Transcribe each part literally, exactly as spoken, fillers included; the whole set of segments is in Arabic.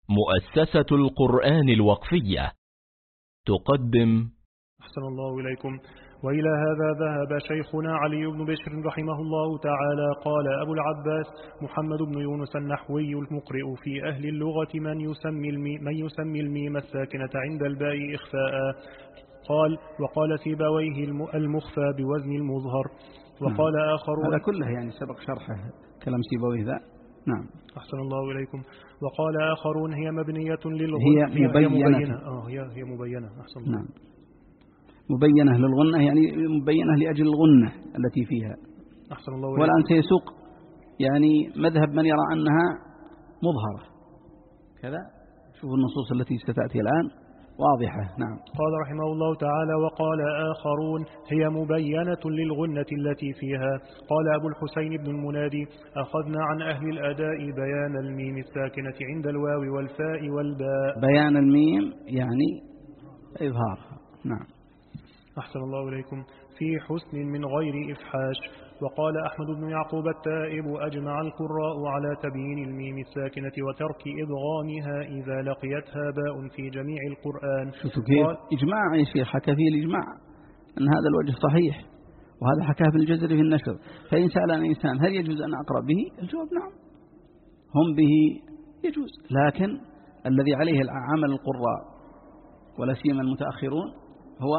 مؤسسة القرآن الوقفية تقدم. أحسن الله إليكم. وإلى هذا ذهب شيخنا علي بن بشر رحمه الله تعالى. قال أبو العباس محمد بن يونس النحوي المقرئ في أهل اللغة من يسمي الميم, من يسمي الميم الساكنة عند الباء إخفاء. قال وقال سيبويه المخفى بوزن المظهر. وقال نعم. آخرون هذا كله يعني سبق شرحه كلام سيبويه ذا. نعم. أحسن الله إليكم. وقال آخرون هي مبنية للغنة. هي مبينة, هي مبينة. آه هي هي مبينة. أحسن الله. نعم. مبينة للغنة يعني مبينة لأجل الغنة التي فيها. أحسن الله إليكم. والآن سيسوق يعني مذهب من يرى أنها مظهرة كذا. شوفوا النصوص التي ستأتي الآن واضحة. نعم. قال رحمه الله تعالى وقال آخرون هي مبينة للغنة التي فيها. قال أبو الحسين بن المنادي أخذنا عن أهل الأداء بيان الميم الساكنة عند الواو والفاء والباء. بيان الميم يعني إظهارها. نعم. أحسن الله إليكم. في حسن من غير إفحاش. وقال أحمد بن يعقوب التائب أجمع القراء على تبيين الميم الساكنة وترك إدغامها إذا لقيتها باء في جميع القرآن. شوفوا كيف إجماع يا شيخ، حكى فيه الإجماع أن هذا الوجه صحيح، وهذا حكاه في الجزر في النشر. فإن سأل الإنسان هل يجوز أن أقرأ به؟ الجواب نعم، هم به يجوز، لكن الذي عليه عمل القراء ولا سيما المتأخرون هو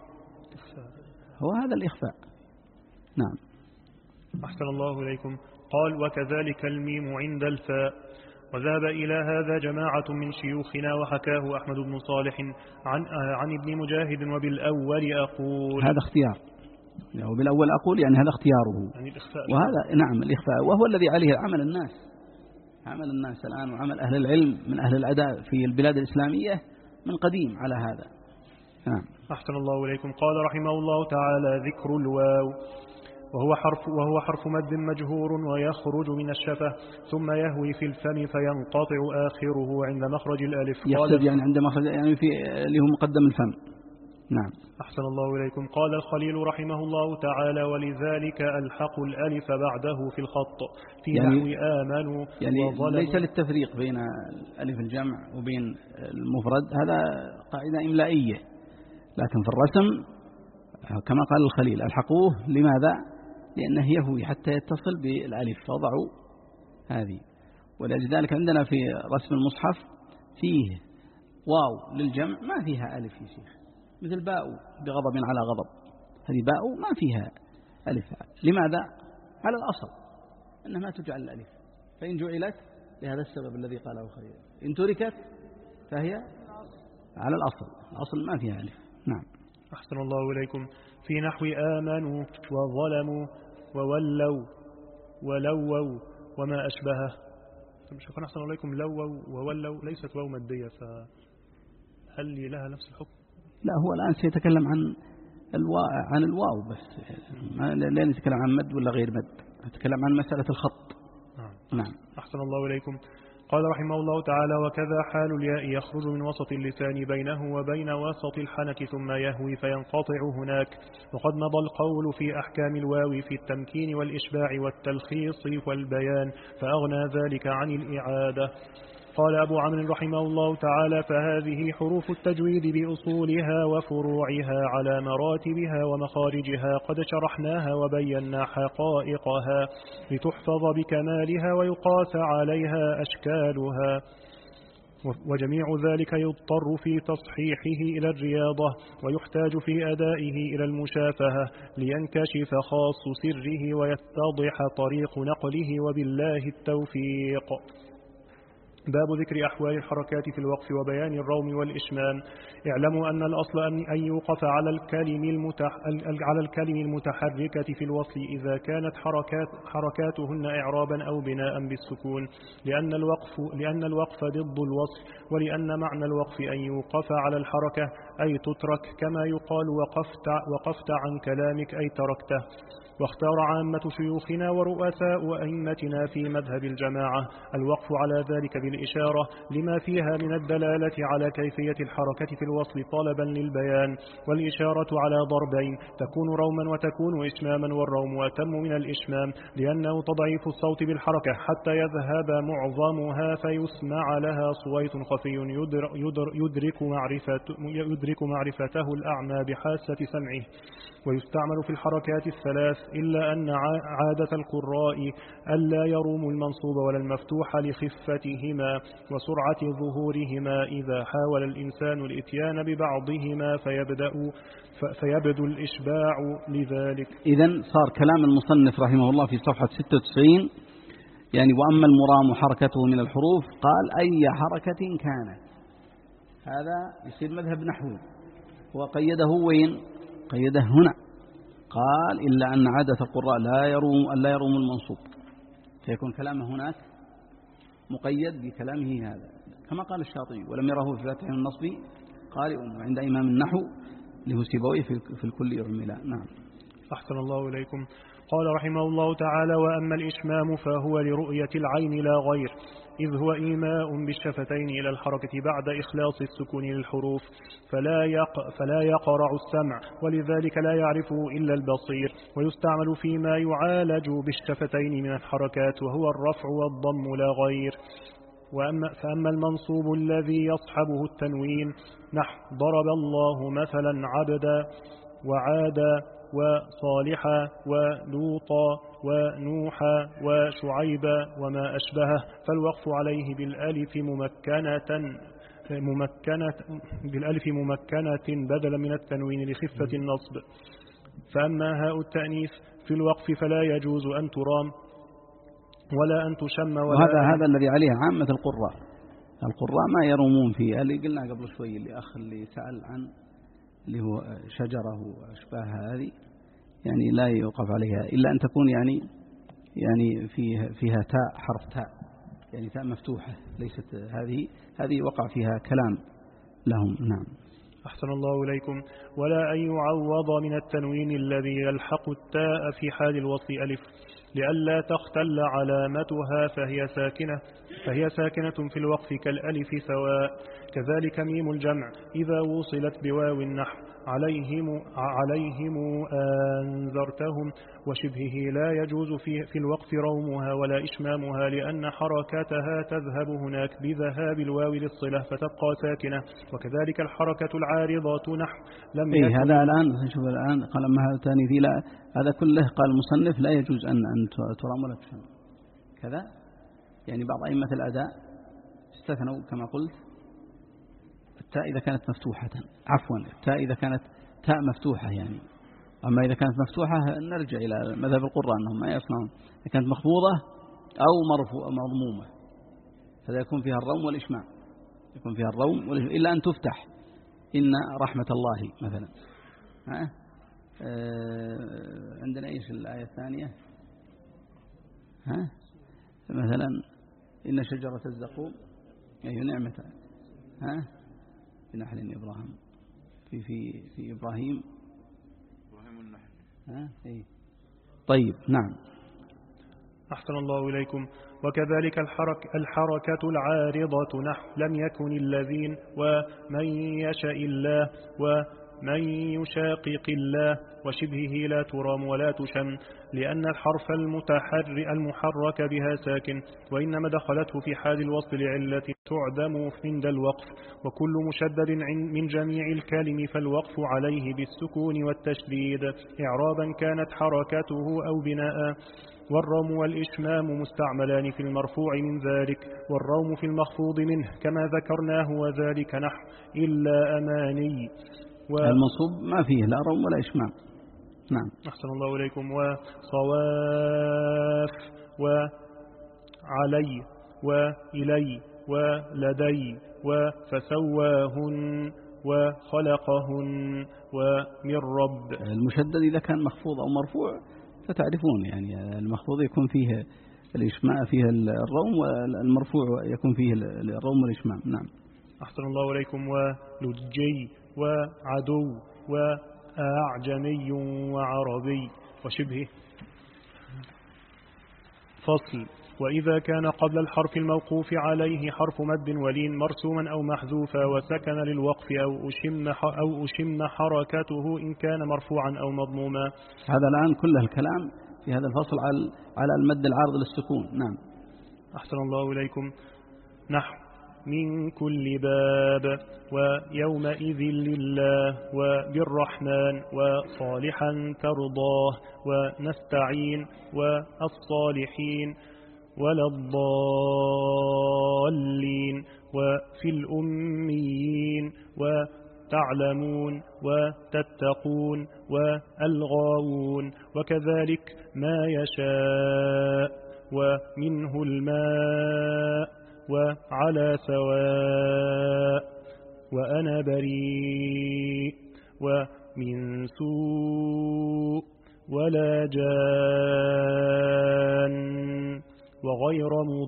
هو هذا الإخفاء. نعم. أحسن الله إليكم. قال وكذلك الميم عند الفاء. وذهب إلى هذا جماعة من شيوخنا وحكاه أحمد بن صالح عن عن ابن مجاهد. وبالأول أقول هذا اختيار، وبالأول أقول يعني هذا اختياره، يعني الإخفاء. وهذا نعم الإخفاء، وهو الذي عليه عمل الناس عمل الناس الآن، وعمل أهل العلم من أهل الأداء في البلاد الإسلامية من قديم على هذا. نعم. أحسن الله إليكم. قال رحمه الله تعالى ذكر الواو وهو حرف وهو حرف مد مجهور ويخرج من الشفة ثم يهوي في الفم فينقطع آخره عند مخرج الألف. يقصد يعني عند مخرج يعني في اللي هو مقدم الفم. نعم. أحسن الله إليكم. قال الخليل رحمه الله تعالى ولذلك ألحق الألف بعده في الخط في يعني نحو آمنوا يعني وظلموا. ليس للتفريق بين ألف الجمع وبين المفرد، هذا قاعدة إملائية، لكن في الرسم كما قال الخليل ألحقوه. لماذا؟ لأنه يهوي حتى يتصل بالألف فوضعوا هذه. ولذلك عندنا في رسم المصحف فيه واو للجمع ما فيها ألف يا شيخ، مثل باء بغضب على غضب، هذه باء ما فيها ألف. لماذا؟ على الأصل أنها ما تجعل الألف، فإن جعلت لهذا السبب الذي قاله خليل، إن تركت فهي على الأصل، الأصل ما فيها ألف. نعم. أحسن الله إليكم. في نحو آمنوا وظلموا وولوا ولووا وما أشبهه. شكرا. أحسن الله إليكم. لووا وولوا ليست واو مادية، فهل لها نفس الحكم؟ لا، هو الآن سيتكلم عن الواو عن الواو بس، لا نتكلم عن مد ولا غير مد، نتكلم عن مسألة الخط. نعم. نعم. أحسن الله إليكم. قال رحمه الله تعالى وكذا حال الياء يخرج من وسط اللسان بينه وبين وسط الحنك ثم يهوي فينقطع هناك. وقد مضى القول في أحكام الواو في التمكين والإشباع والتلخيص والبيان فأغنى ذلك عن الإعادة. قال أبو عمرو رحمه الله تعالى فهذه حروف التجويد بأصولها وفروعها على مراتبها ومخارجها قد شرحناها وبينا حقائقها لتحفظ بكمالها ويقاس عليها أشكالها. وجميع ذلك يضطر في تصحيحه إلى الرياضة ويحتاج في أدائه إلى المشافهة لينكشف خاص سره ويتضح طريق نقله وبالله التوفيق. باب ذكر أحوال الحركات في الوقف وبيان الروم والإشمام. اعلموا أن الأصل أن يوقف على الكلم المتح... على الكلم المتحركة في الوصل إذا كانت حركات حركاتهن إعرابا أو بناء بالسكون، لأن الوقف لأن الوقف ضد الوصل، ولأن معنى الوقف أن يوقف على الحركة أي تترك، كما يقال وقفت, وقفت عن كلامك أي تركته. واختار عامة شيوخنا ورؤساء أئمتنا في مذهب الجماعة الوقف على ذلك بالإشارة لما فيها من الدلالة على كيفية الحركة في الوصل طلبا للبيان، والإشارة على ضربين، تكون روما وتكون إشماما، والروم أتم من الإشمام لأنه تضعيف الصوت بالحركة حتى يذهب معظمها فيسمع لها صويت خفي يدر يدر يدرك, معرفة يدرك معرفته الأعمى بحاسة سمعه. ويستعمل في الحركات الثلاث إلا أن عادة القراء ألا يروموا المنصوب ولا المفتوح لخفتهما وسرعة ظهورهما إذا حاول الإنسان الإتيان ببعضهما فيبدأ فيبدو الإشباع لذلك. إذن صار كلام المصنف رحمه الله في صفحة ستة وتسعين يعني وأما المرام حركته من الحروف قال أي حركة كانت، هذا يصير مذهب نحوي وقيده وين؟ قيده هنا، قال إلا أن عادة القراء لا يروم لا يروم المنصوب، فيكون كلامه هناك مقيد بكلامه هذا كما قال الشاطبي ولم يره في فاتح النصب قارئ، وعند إمام النحو له سيبويه في الكل يعملا. نعم. أحسن الله إليكم. قال رحمه الله تعالى: وأما الإشمام فهو لرؤية العين لا غير، إذ هو إيماء بالشفتين إلى الحركة بعد إخلاص السكون للحروف، فلا, يق فلا يقرع السمع، ولذلك لا يعرفه إلا البصير، ويستعمل فيما يعالج بالشفتين من الحركات وهو الرفع والضم لا غير. وأما فأما المنصوب الذي يصحبه التنوين نحو ضرب الله مثلا عبدا وعادا وصالحا ولوطا ونوحا وشعيبا وما أشبهه، فالوقف عليه بالألف ممكنة ممكنة بالألف ممكنة بدلا من التنوين لخفة النصب. فأما هاء التأنيث في الوقف فلا يجوز أن ترام ولا أن تشم ولا وهذا هذا الذي عليه عامة القراء. القراء ما يرومون فيه، اللي قلنا قبل شوي اللي أخ اللي سأل عن اللي هو شجرة وأشباه هذه يعني لا يوقف عليها إلا أن تكون يعني يعني فيها فيها تاء حرف تاء يعني تاء مفتوحة، ليست هذه هذه وقع فيها كلام لهم. نعم. أحسن الله إليكم. ولا أن يعوض من التنوين الذي يلحق التاء في حال الوصل ألف لئلا تختل علامتها فهي ساكنة فهي ساكنة في الوقف كالألف سواء. كذلك ميم الجمع إذا وصلت بواو النحو عليهم عليهم أنذرتهم وشبهه لا يجوز في, في الوقف رومها ولا إشمامها لأن حركتها تذهب هناك بذهاب الواو للصلة فتبقى ساكنة. وكذلك الحركة العارضة نحو لم إيه هذا الآن نشوف الآن قال أما هذا الثاني في لا هذا كله قال المصنف لا يجوز أن أن ترام ولا تشم كذا، يعني بعض أئمة الأداء استثنوا كما قلت التاء إذا كانت مفتوحة، عفوا التاء إذا كانت تاء مفتوحة يعني، أما إذا كانت مفتوحة نرجع إلى مذهب القراء أنهم ما يصنعون، إذا كانت مخفوضة أو مرفوعة مضمومة فذا يكون فيها الروم والإشمام، يكون فيها الروم والإشمام إلا أن تفتح إن رحمة الله مثلا. ها آه عندنا إيش الآية الثانية؟ ها مثلا إن شجرة الزقوم أي نعمة ها في نحل إبراهيم في في في إبراهيم إبراهيم النحل ها إيه طيب. نعم. أحسن الله إليكم. وكذلك الحرك الحركة العارضة نحو لم يكن الذين ومن يشاء الله ومن يشاقق الله وشبهه لا ترام ولا تشم لأن الحرف المتحر المحرك بها ساكن، وإنما دخلته في حال الوصل لعلة تعدم عند الوقف. وكل مشدد من جميع الكلم فالوقف عليه بالسكون والتشديد إعرابا كانت حركته أو بناء. والروم والإشمام مستعملان في المرفوع من ذلك والروم في المخفوض منه كما ذكرناه، وذلك نحو إلا أماني و... المنصوب ما فيه لا روم ولا إشمام. نعم. أحسن الله إليكم. وصواف وعلي وإلي ولدي وفسواهن وخلقهن ومن رب. المشدد إذا كان مخفوض أو مرفوع فتعرفون يعني المخفوض يكون فيه الإشماء فيه الروم والمرفوع يكون فيه الروم والإشمام. نعم. أحسن الله إليكم. ولجي وعدو وأعجمي وعربي وشبهه. فصل. وإذا كان قبل الحرف الموقوف عليه حرف مد ولين مرسوما أو محذوفا وسكن للوقف أو أشم, أو أشم حركته إن كان مرفوعا أو مضموما. هذا الآن كل الكلام في هذا الفصل على المد العارض للسكون. نعم. أحسن الله إليكم. نحو من كل باب ويومئذ لله وبالرحمن وصالحا ترضاه ونستعين والصالحين ولا الضالين وفي الأميين وتعلمون وتتقون والغاوون وكذلك ما يشاء ومنه الماء وعلى سواء وأنا بريء ومن سوء ولا جان وغير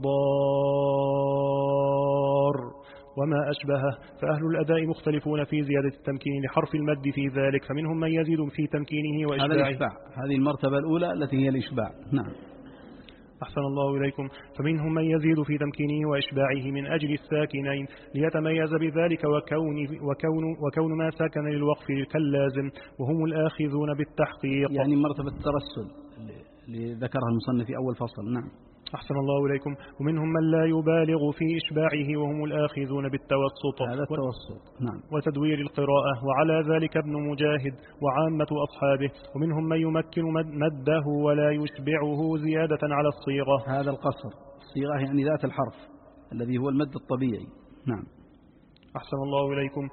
مضار وما أشبهه. فأهل الأداء مختلفون في زيادة التمكين لحرف المد في ذلك، فمنهم من يزيد في تمكينه وإشباعه. هذا الإشباع، هذه المرتبة الأولى التي هي الإشباع. نعم. أحسن الله إليكم. فمنهم من يزيد في تمكينه وإشباعه من أجل الساكنين ليتميز بذلك وكون, وكون, وكون ما ساكن للوقف كاللازم وهم الآخذون بالتحقيق، يعني مرتبة الترسل اللي ذكرها المصنف في أول فصل. نعم. أحسن الله إليكم. ومنهم من لا يبالغ في إشباعه وهم الآخذون بالتوسط هذا التوسط. نعم. وتدوير القراءة، وعلى ذلك ابن مجاهد وعامة أصحابه. ومنهم من يمكن مده ولا يشبعه زيادة على الصيغة. هذا القصر، الصيغة يعني ذات الحرف الذي هو المد الطبيعي. نعم. أحسن الله إليكم.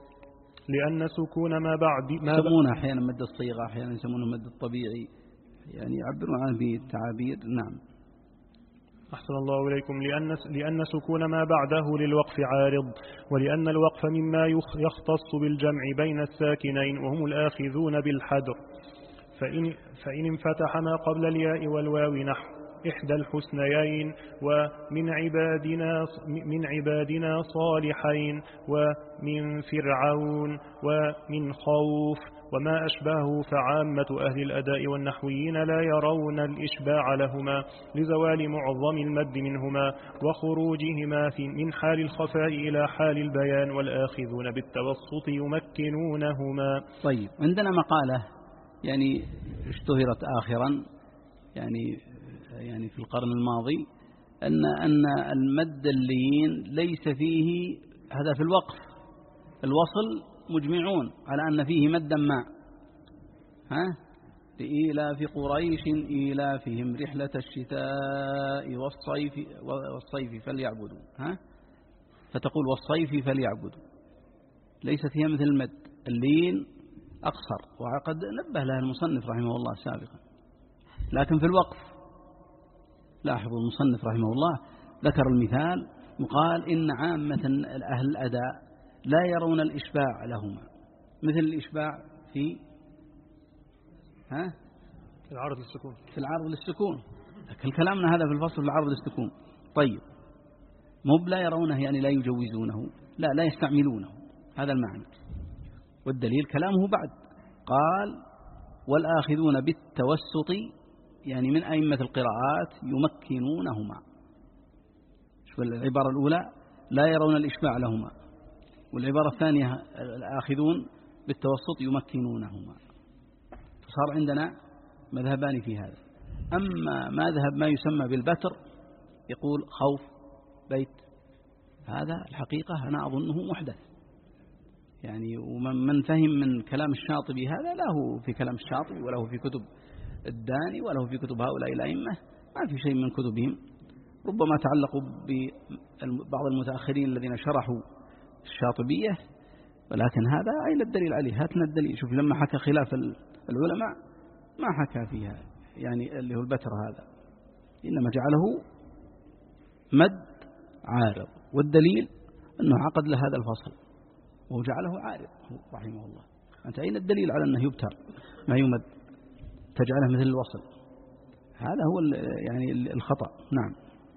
لأن سكون ما بعد ما يسمونه أحيانا مد الصيغة، أحيانا يسمونه مد الطبيعي، يعني يعبرون عنه بالتعابير. نعم. أحسن الله إليكم. لأن, لأن سكون ما بعده للوقف عارض، ولأن الوقف مما يختص بالجمع بين الساكنين وهم الآخذون بالحدر. فإن, فإن انفتح ما قبل الياء والواو نحو إحدى الحسنيين ومن عبادنا, من عبادنا صالحين ومن فرعون ومن خوف وما أشبهه، فعامة أهل الأداء والنحويين لا يرون الإشباع لهما لزوال معظم المد منهما وخروجهما في من حال الخفاء إلى حال البيان، والآخذون بالتوسط يمكنونهما. طيب، عندنا مقالة يعني اشتهرت آخرا يعني يعني في القرن الماضي أن أن المد اللين ليس فيه، هذا في الوقف الوصل مجمعون على أن فيه مدا ما، ها لإيلاف قريش إيلافهم رحلة الشتاء والصيف والصيف فليعبدوا، ها فتقول والصيف فليعبدوا، ليست هي مثل المد اللين أقصر، وقد نبه لها المصنف رحمه الله سابقا. لكن في الوقف لاحظوا المصنف رحمه الله ذكر المثال وقال إن عامة أهل الأداء لا يرون الإشباع لهما، مثل الإشباع في ها في العرض للسكون، في العرض للسكون. لكن كلامنا هذا في الفصل في العرض للسكون. طيب، مب لا يرونه يعني لا يجوزونه، لا لا يستعملونه، هذا المعنى. والدليل كلامه بعد قال والآخذون بالتوسط يعني من أئمة القراءات يمكنونهما. شوف العبارة الأولى لا يرون الإشباع لهما، والعبارة الثانية الآخذون بالتوسط يمكنونهما. فصار عندنا مذهبان في هذا. أما مذهب ما يسمى بالبتر يقول خوف بيت، هذا الحقيقة أنا أظنه محدث يعني، ومن فهم من كلام الشاطبي هذا له في كلام الشاطبي وله في كتب الداني وله في كتب هؤلاء الأئمة، ما في شيء من كتبهم، ربما تعلقوا ببعض المتأخرين الذين شرحوا الشاطبية، ولكن هذا أين الدليل عليه؟ هاتنا الدليل. شوف لما حكى خلاف العلماء ما حكى فيها يعني اللي هو البتر هذا، إنما جعله مد عارض، والدليل أنه عقد له هذا الفصل وجعله عارض رحمه الله. أنت أين الدليل على أنه يبتر ما يمد تجعله مثل الوصل؟ هذا هو يعني الخطأ. نعم.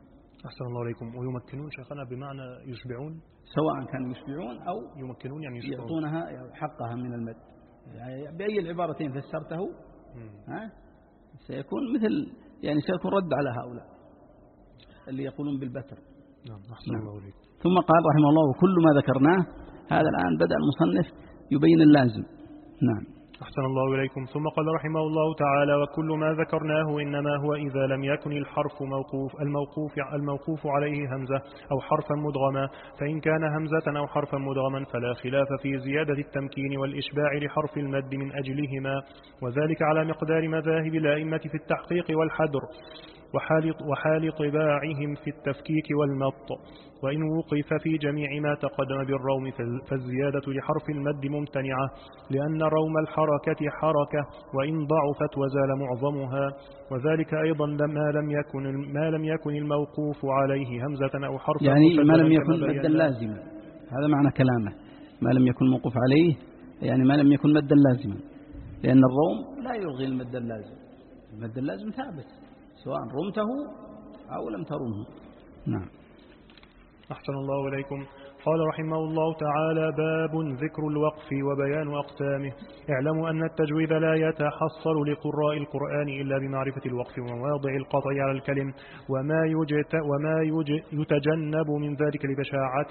أحسن الله عليكم. ويمكنون شيخنا بمعنى يشبعون، سواء كانوا يشبعون أو يمكنون يعني يشبعون. يعطونها حقها من المد، يعني بأي العبارتين فسرته ها سيكون مثل يعني سيكون رد على هؤلاء اللي يقولون بالبتر. نعم. أحسن نعم. الله عليكم. ثم قال رحمه الله وكل ما ذكرناه، هذا الآن بدأ المصنف يبين اللازم. نعم. أحسن الله إليكم. ثم قال رحمه الله تعالى وكل ما ذكرناه إنما هو إذا لم يكن الحرف موقوف الموقوف الموقوف عليه همزة أو حرفا مدغما، فإن كان همزة أو حرفا مدغما فلا خلاف في زيادة التمكين والإشباع لحرف المد من أجلهما، وذلك على مقدار مذاهب الأئمة في التحقيق والحدر وحال, وحال طباعهم في التفكيك والمط. وإن وقف في جميع ما تقدم بالروم فالزيادة لحرف المد ممتنعة، لأن روم الحركة حركة وإن ضعفت وزال معظمها، وذلك أيضا ما لم يكن ما لم يكن الموقوف عليه همزة أو حرفا يعني ما لم يكن مدا لازما. هذا معنى كلامه، ما لم يكن موقوف عليه يعني ما لم يكن مدا لازما، لأن الروم لا يلغي المد اللازم، المد اللازم ثابت سواء رمته أو لم ترمه. نعم. أحسن الله إليكم. قال رحمه الله تعالى باب ذكر الوقف وبيان أقسامه. اعلموا أن التجويد لا يتحصل لقراء القرآن إلا بمعرفة الوقف ومواضع القطع على الكلم وما, وما يتجنب من ذلك لبشاعة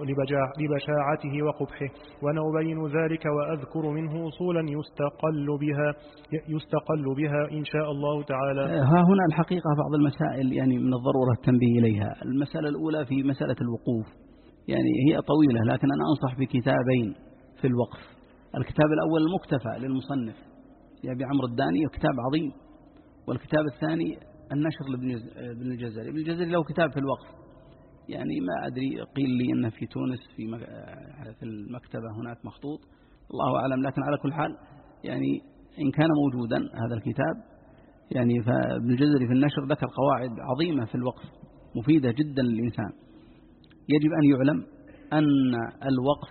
لبشاعته وقبحه، وأنا أبين ذلك وأذكر منه أصولا يستقل بها يستقل بها إن شاء الله تعالى. ها هنا الحقيقة بعض المسائل يعني من الضرورة التنبيه إليها. المسألة الأولى في مسألة الوقوف، يعني هي طويلة لكن أنا أنصح بكتابين في الوقف. الكتاب الأول المكتفى للمصنف يا عمرو الداني، كتاب عظيم، والكتاب الثاني النشر لابن الجزري. ابن الجزري له كتاب في الوقف، يعني ما أدري، قيل لي أنه في تونس في في المكتبة هناك مخطوط، الله أعلم، لكن على كل حال يعني إن كان موجودا هذا الكتاب يعني فابن الجزري في النشر ذكر قواعد عظيمة في الوقف مفيدة جدا للإنسان. يجب أن يعلم أن الوقف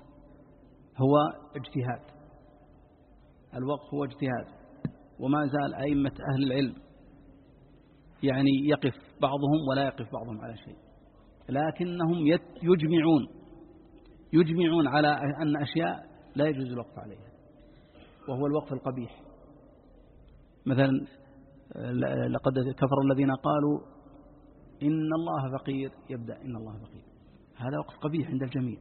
هو اجتهاد، الوقف هو اجتهاد، وما زال أئمة أهل العلم يعني يقف بعضهم ولا يقف بعضهم على شيء، لكنهم يجمعون يجمعون على أن أشياء لا يجوز الوقف عليها، وهو الوقف القبيح. مثلا لقد كفر الذين قالوا إن الله فقير، يبدأ إن الله فقير، هذا وقف قبيح عند الجميع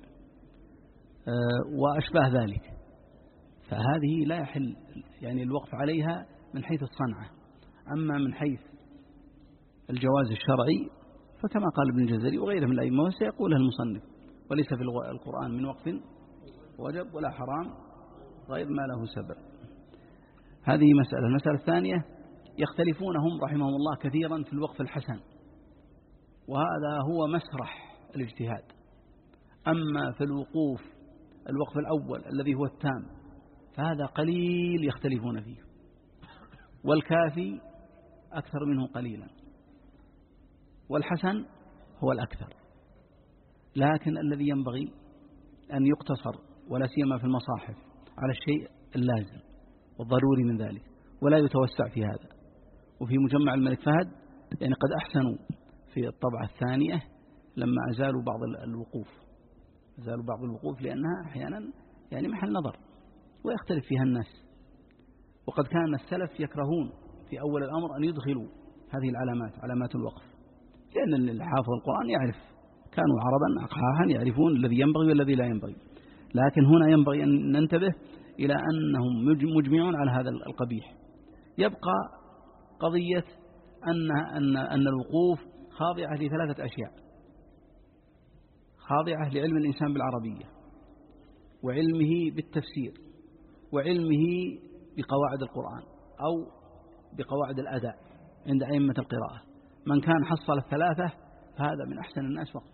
وأشباه ذلك. فهذه لا يحل يعني الوقف عليها من حيث الصنعة. أما من حيث الجواز الشرعي فكما قال ابن الجزري وغيره من الأئمة وسيقولها المصنف، وليس في القرآن من وقف وجب ولا حرام غير ما له سبب. هذه مسألة. المسألة الثانية يختلفون هم رحمهم الله كثيرا في الوقف الحسن، وهذا هو مسرح الاجتهاد. أما في الوقوف الوقف الأول الذي هو التام فهذا قليل يختلفون فيه، والكافي أكثر منه قليلا، والحسن هو الأكثر. لكن الذي ينبغي أن يقتصر ولا سيما في المصاحف على الشيء اللازم والضروري من ذلك، ولا يتوسع في هذا. وفي مجمع الملك فهد يعني قد أحسنوا في الطبعة الثانية لما أزالوا بعض الوقوف، أزالوا بعض الوقوف لأنها أحيانا يعني محل نظر ويختلف فيها الناس. وقد كان السلف يكرهون في أول الأمر أن يدخلوا هذه العلامات، علامات الوقف، لأن الحافظ القرآن يعرف، كانوا عربا أقحاحا يعرفون الذي ينبغي والذي لا ينبغي. لكن هنا ينبغي أن ننتبه إلى أنهم مجمعون على هذا القبيح. يبقى قضية أن, أن, أن الوقوف خاضعة لثلاثة أشياء: خاضعة لعلم الإنسان بالعربية، وعلمه بالتفسير، وعلمه بقواعد القرآن أو بقواعد الأداء عند أئمة القراءة. من كان حصل الثلاثة فهذا من أحسن الناس وقفا.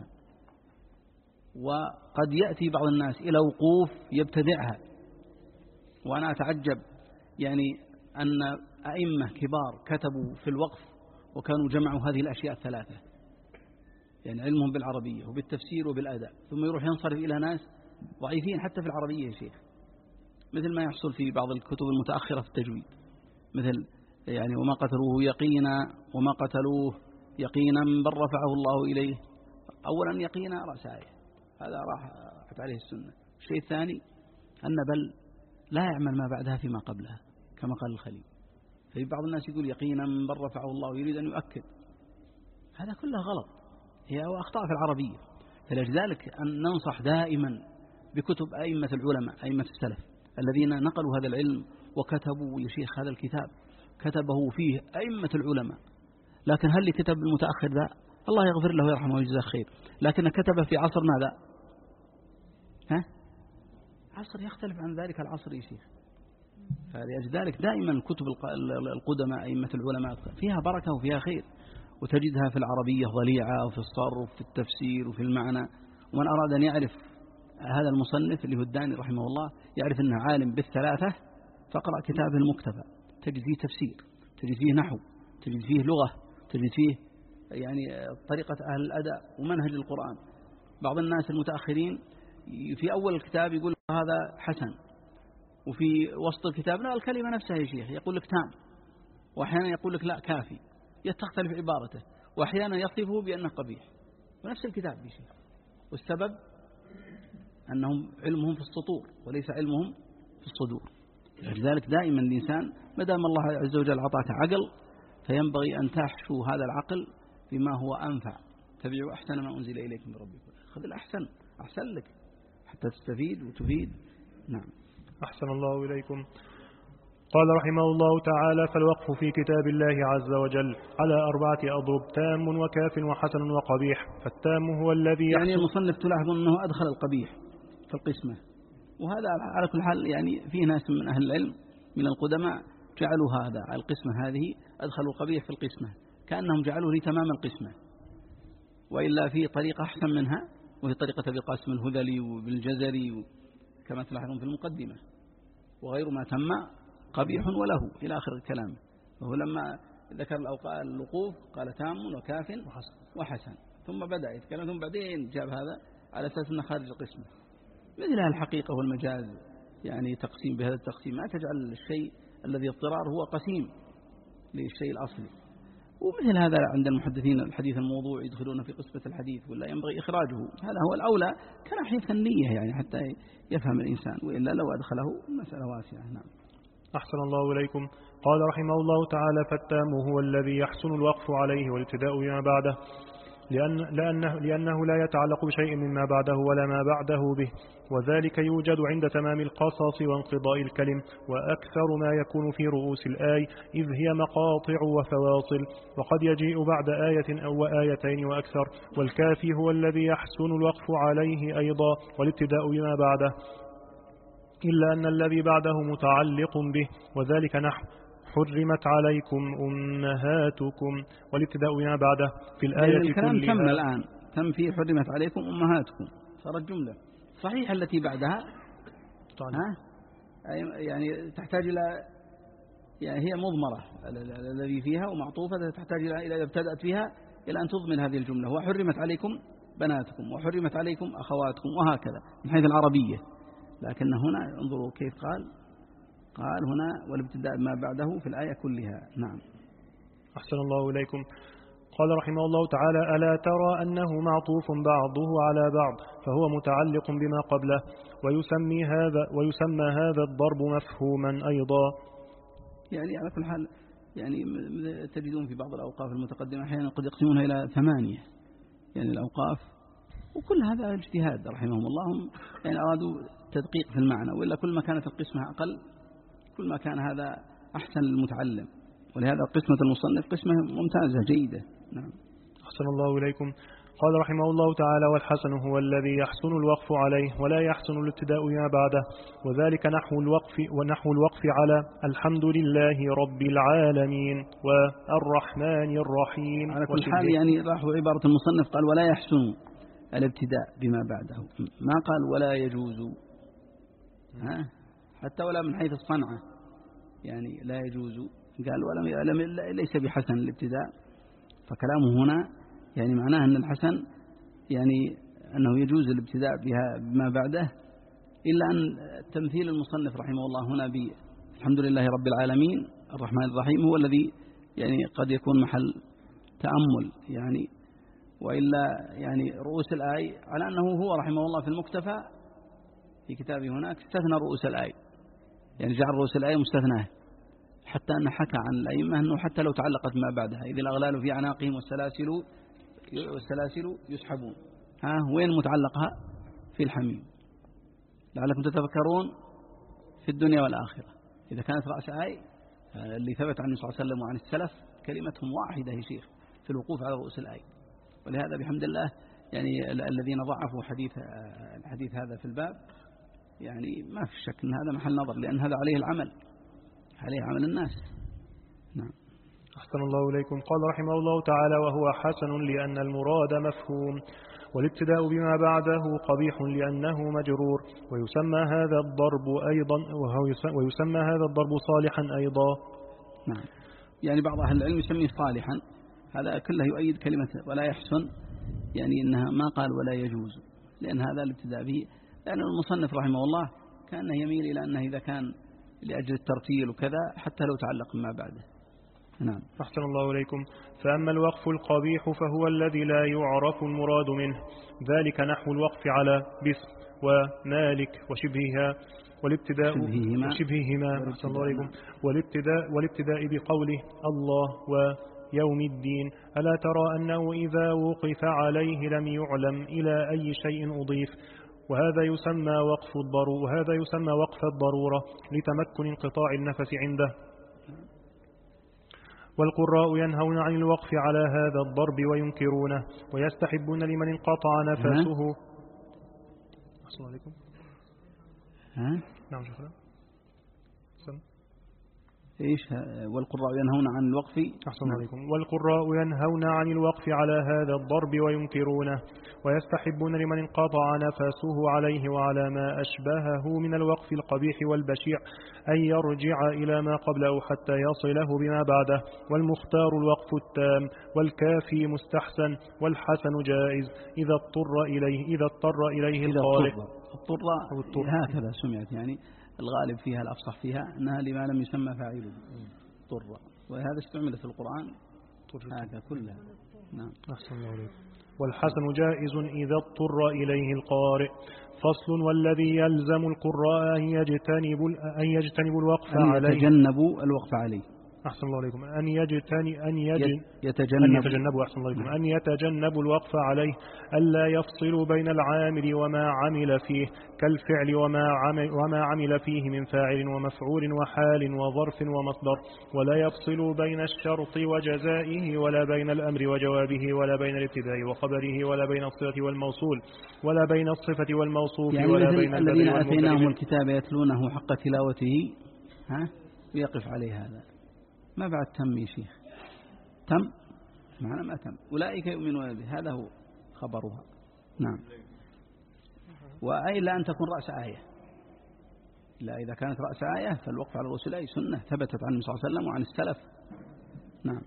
وقد يأتي بعض الناس إلى وقوف يبتدعها، وأنا أتعجب يعني أن أئمة كبار كتبوا في الوقف وكانوا جمعوا هذه الأشياء الثلاثة، يعني علمهم بالعربية وبالتفسير وبالأداء، ثم يروح ينصرف إلى ناس ضعيفين حتى في العربية يا شيخ، مثل ما يحصل في بعض الكتب المتأخرة في التجويد، مثل يعني وما قتلوه يقينا وما قتلوه يقينا بل رفعه الله إليه. أولا يقينا رأس آية، هذا راحت عليه السنة. الشيء الثاني أن بل لا يعمل ما بعدها فيما قبلها كما قال الخليل. في بعض الناس يقول يقينا بل رفعه الله، يريد أن يؤكد، هذا كله غلط، هي أخطاء في العربية. فلذلك أن ننصح دائما بكتب أئمة العلماء أئمة السلف الذين نقلوا هذا العلم وكتبوا. يا شيخ هذا الكتاب كتبه فيه أئمة العلماء، لكن هل كتب المتأخر ذا؟ الله يغفر له ويرحمه ويجزاه خير، لكن كتبه في عصر ماذا؟ ها؟ عصر يختلف عن ذلك العصر يا شيخ. فلذلك دائما كتب القدماء أئمة العلماء فيها بركة وفيها خير، وتجدها في العربية ضليعة وفي الصرف وفي التفسير وفي المعنى. ومن أراد أن يعرف هذا المصنف اللي هو الداني رحمه الله يعرف أنه عالم بالثلاثة، فاقرأ كتابه المكتفى، تجد فيه تفسير، تجد فيه نحو، تجد فيه لغة، تجد فيه يعني طريقة أهل الأداء ومنهج القرآن. بعض الناس المتأخرين في أول الكتاب يقول هذا حسن، وفي وسط الكتاب لا الكلمة نفسها يا شيخ يقول لك تام، وأحيانا يقول لك لا كافي، يتختلف عبارته، وأحيانا يصفه بأنه قبيح، ونفس الكتاب يا شيخ. والسبب أنهم علمهم في السطور وليس علمهم في الصدور. لذلك دائما الإنسان ما دام الله عز وجل أعطاك عقل فينبغي أن تحشو هذا العقل بما هو أنفع. تبعوا أحسن ما أنزل إليكم من ربكم، خذ الأحسن أحسن لك حتى تستفيد وتفيد. نعم. أحسن الله إليكم. قال رحمه الله تعالى: فالوقف في كتاب الله عز وجل على أربعة أضرب: تام وكاف وحسن وقبيح. فالتام هو الذي يعني المصنف تلاحظ أنه أدخل القبيح في القسمة، وهذا على كل حال يعني فيه ناس من أهل العلم من القدماء جعلوا هذا القسمة هذه أدخلوا القبيح في القسمة كأنهم جعلوه لتمام القسمة، وإلا في طريقة أحسن منها، وهي طريقة أبي القاسم الهذلي وبالجزري كما تلاحظون في المقدمة. وغير ما تم قبيح وله إلى آخر الكلام. وهو لما ذكر الوقوف قال تام وكاف وحسن، ثم بدأ يتكلم، ثم بعدين جاب هذا على أساس أنه خارج القسمة. مثل الحقيقة والمجاز يعني تقسيم بهذا التقسيم، ما تجعل الشيء الذي اضطرار هو قسيم للشيء الأصلي. ومثل هذا عند المحدثين الحديث الموضوع يدخلون في قسمة الحديث ولا ينبغي إخراجه، هذا هو الأولى كناحية فنية يعني حتى يفهم الإنسان، وإلا لو أدخله مسألة واسعة. نعم. أحسن الله إليكم. قال رحمه الله تعالى: فالتام هو الذي يحسن الوقف عليه والابتداء بما بعده، لأن لأنه, لأنه لا يتعلق بشيء مما بعده ولا ما بعده به، وذلك يوجد عند تمام القصص وانقضاء الكلم، وأكثر ما يكون في رؤوس الآي، إذ هي مقاطع وفواصل، وقد يجيء بعد آية أو آيتين وأكثر. والكافي هو الذي يحسن الوقف عليه أيضا والابتداء بما بعده، إلا أن الذي بعده متعلق به، وذلك نحو: حرمت عليكم أمهاتكم، والابتداء بما بعده في الآية يعني الكلام كلها. تم الآن، تم فيه حرمت عليكم أمهاتكم، صارت جملة صحيح. التي بعدها ها يعني تحتاج إلى يعني هي مضمرة الذي فيها ومعطوفة، تحتاج إلى إذا ابتدأت فيها إلى أن تضمن هذه الجملة: وحرمت عليكم بناتكم وحرمت عليكم أخواتكم، وهكذا من حيث العربية. لكن هنا انظروا كيف قال قال هنا والابتداء ما بعده في الآية كلها. نعم. أحسن الله إليكم. قال رحمه الله تعالى: ألا ترى أنه معطوف بعضه على بعض، فهو متعلق بما قبله، ويسمي هذا ويسمى هذا الضرب مفهوما أيضا. يعني على كل حال يعني تجدون في بعض الأوقاف المتقدمة أحيانا قد يقسمونها إلى ثمانية يعني الأوقاف، وكل هذا اجتهاد رحمهم الله، هم يعني أرادوا تدقيق في المعنى، وإلا كل ما كانت القسمة أقل كل ما كان هذا أحسن للمتعلم. ولهذا قسمة المصنف قسمة ممتازة جيدة. نعم. أحسن الله إليكم. قال رحمه الله تعالى: والحسن هو الذي يحسن الوقف عليه ولا يحسن الابتداء ما بعده، وذلك نحو الوقف ونحو الوقف على الحمد لله رب العالمين والرحمن الرحيم. على كل حال يعني لاحظوا عبارة المصنف قال ولا يحسن الابتداء بما بعده، ما قال ولا يجوز، ها حتى ولا من حيث الصنعة يعني لا يجوز، قال ولم ليس بحسن الابتداء. فكلامه هنا يعني معناه أن الحسن يعني أنه يجوز الابتداء بها بما بعده، إلا أن تمثيل المصنف رحمه الله هنا بالحمد لله رب العالمين الرحمن الرحيم هو الذي يعني قد يكون محل تأمل يعني، وإلا يعني رؤوس الآية على أنه هو رحمه الله في المكتفى في كتابه هناك استثنى رؤوس الآية، يعني جعل رؤوس الآية مستثناه، حتى أن حكى عن الأئمة أنه حتى لو تعلقت ما بعدها إذ الأغلال في أعناقهم والسلاسل والسلاسل يسحبون، ها وين متعلقها؟ في الحميم، لعلكم تتفكرون في الدنيا والآخرة. إذا كانت رأس آية اللي ثبت عن النبي صلى الله عليه وسلم وعن السلف كلمتهم واحدة يا شيخ في الوقوف على رؤوس الآية. ولهذا بحمد الله يعني الذين ضعفوا حديث الحديث هذا في الباب يعني ما في شك أن هذا محل نظر، لأن هذا عليه العمل، عليه عمل الناس. نعم. أحسن الله إليكم. قال رحمه الله تعالى: وهو حسن لأن المراد مفهوم، والابتداء بما بعده قبيح لأنه مجرور، ويسمى هذا الضرب أيضا ويسمى هذا الضرب صالحا أيضا. نعم. يعني بعض أهل العلم يسميه صالحا، هذا كله يؤيد كلمة ولا يحسن، يعني إنها ما قال ولا يجوز، لأن هذا الابتداء به، لأن المصنف رحمه الله كان يميل إلى أنه إذا كان لأجل الترتيل وكذا حتى لو تعلق ما بعده. نعم. أحسن الله إليكم. فأما الوقف القبيح فهو الذي لا يعرف المراد منه، ذلك نحو الوقف على باسم ومالك وشبهها، والابتداء شبههما, وشبههما أحسن الله إليكم. والابتداء, والابتداء بقوله الله ويوم الدين، ألا ترى أنه إذا وقف عليه لم يعلم إلى أي شيء أضيف، وهذا يسمى وقف الضرورة وهذا يسمى وقف الضرورة لتمكن انقطاع النفس عنده. والقراء ينهون عن الوقف على هذا الضرب وينكرونه، ويستحبون لمن انقطع نفسه. أحسن الله عليكم. ها؟ نعم شكرا. إيش والقراء ينهون عن الوقف؟ أحسن عليكم. والقراء ينهون عن الوقف على هذا الضرب وينكرونه، ويستحبون لمن انقطع نفسه عليه وعلى ما أشبهه من الوقف القبيح والبشيع أن يرجع إلى ما قبله حتى يصله بما بعده. والمختار الوقف التام، والكافي مستحسن، والحسن جائز إذا اضطر إليه إذا اضطر إليه القارئ. اضطر هكذا سمعت، يعني الغالب فيها الأفصح فيها أنها لما لم يسمى فاعله اضطر، وهذا استعمل في القرآن هذا كلها. نعم. أحسن الله عليك. والحسن جائز إذا اضطر إليه القارئ. فصل: والذي يلزم القراء أن يجتنبوا أن يجتنبوا الوقف أن عليه يتجنبوا الوقف عليه. أحسن الله عليكم. أن يجتنب أن يجن يتجنب أن يتجنبوا أحسن الله عليكم. أن يتجنبوا الوقف عليه، ألا يفصلوا بين العامل وما عمل فيه كالفعل وما عمل وما عمل فيه من فاعل ومفعول وحال وظرف ومصدر، ولا يفصلوا بين الشرط وجزائه، ولا بين الأمر وجوابه، ولا بين الابتداء وخبره، ولا بين الصفة والموصول، ولا بين الصفة والموصوف، يعني ولا بين الذين آتيناهم الكتاب يتلونه حق تلاوته، ها ويقف عليه هذا ما بعد تم يا شيخ، تم معنى ما تم. أولئك يؤمنون به، هذا هو خبرها. نعم. وأي لا أن تكون رأس آية، لا إذا كانت رأس آية فالوقف على رؤوس الآية سنة ثبتت عن النبي صلى الله عليه وسلم وعن السلف. نعم.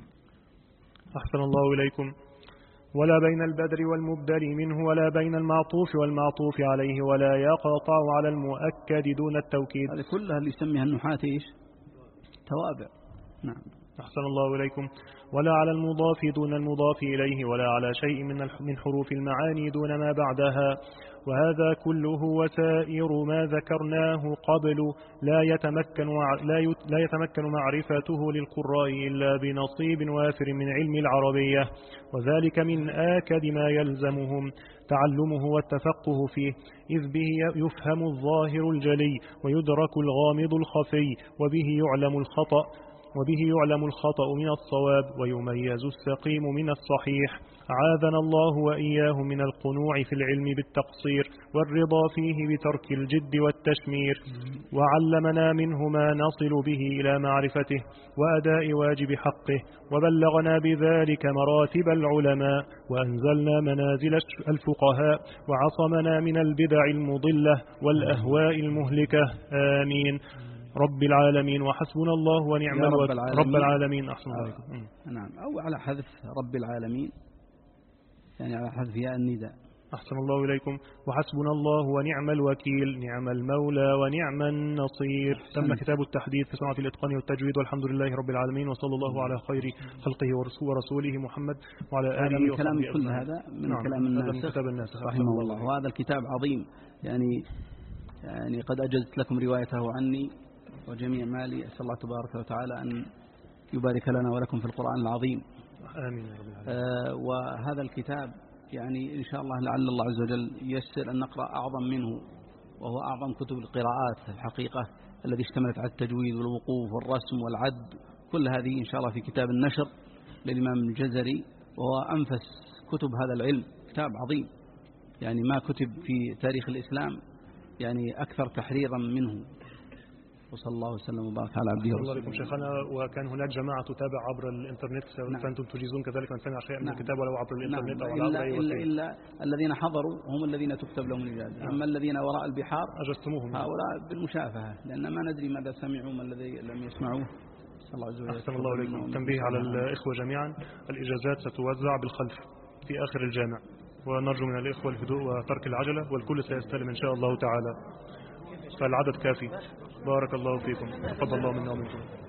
أحسن الله إليكم. ولا بين البدر والمبدل منه، ولا بين المعطوف والمعطوف عليه، ولا يقطع على المؤكد دون التوكيد. هذه كلها اللي يسميها النحاة إيش؟ توابع. نعم. أحسن الله إليكم. ولا على المضاف دون المضاف إليه، ولا على شيء من من حروف المعاني دون ما بعدها. وهذا كله وسائر ما ذكرناه قبل لا يتمكن لا يتمكن معرفته للقراء إلا بنصيب وافر من علم العربية، وذلك من آكد ما يلزمهم تعلمه والتفقه فيه، إذ به يفهم الظاهر الجلي ويدرك الغامض الخفي، وبه يعلم الخطأ وبه يعلم الخطأ من الصواب، ويميز السقيم من الصحيح. عاذنا الله وإياه من القنوع في العلم بالتقصير، والرضا فيه بترك الجد والتشمير، وعلمنا منه ما نصل به إلى معرفته وأداء واجب حقه، وبلغنا بذلك مراتب العلماء، وأنزلنا منازل الفقهاء، وعصمنا من البدع المضلة والأهواء المهلكة. آمين رب العالمين. وحسبنا الله ونعم الوكيل. رب العالمين. أحسن عليكم. نعم. أو على حذف رب العالمين، يعني على حذف ياء النداء. أحسن الله إليكم. وحسبنا الله ونعم الوكيل، نعم المولى ونعم النصير. تم كتاب التحديث في صنعة الإتقان والتجويد، والحمد لله رب العالمين، وصلى الله على خير خلقه ورسوله محمد وعلى آله وصحبه. من كلام كل هذا من نعم. كلام الناس من كتاب الناس رحمه الله، وهذا الكتاب عظيم، يعني يعني قد أجزت لكم روايته عني وجميع مالي. أسأل الله تبارك وتعالى أن يبارك لنا ولكم في القرآن العظيم. آمين يا رب العالمين. آه وهذا الكتاب يعني إن شاء الله لعل الله عز وجل ييسر أن نقرأ أعظم منه، وهو أعظم كتب القراءات الحقيقة، الذي اشتملت على التجويد والوقوف والرسم والعد، كل هذه إن شاء الله في كتاب النشر للإمام الجزري، وهو أنفس كتب هذا العلم، كتاب عظيم يعني ما كتب في تاريخ الإسلام يعني أكثر تحريرا منه. وصلى الله وسلم وبارك على عبده ورسوله. الله عليكم شيخنا. وكان هناك جماعة تتابع عبر الإنترنت، نعم. فأنتم تجيزون كذلك أن نسمع شيئا من نعم. الكتاب ولو عبر الإنترنت نعم. أو على إلا, أي إلا, وسيلة. إلا الذين حضروا هم الذين تكتب لهم الإجازة. نعم. أما الذين وراء البحار أجزتموهم هؤلاء بالمشافهة، لأن ما ندري ماذا سمعوا ما الذي لم يسمعوه. صلى الله عليه وسلم. أحسن الله عليكم. تنبيه على الإخوة جميعا، الإجازات ستوزع بالخلف في آخر الجامع، ونرجو من الإخوة الهدوء وترك العجلة، والكل سيستلم إن شاء الله تعالى، فالعدد كافي. بارك الله فيكم، تقبل الله منا ومنكم.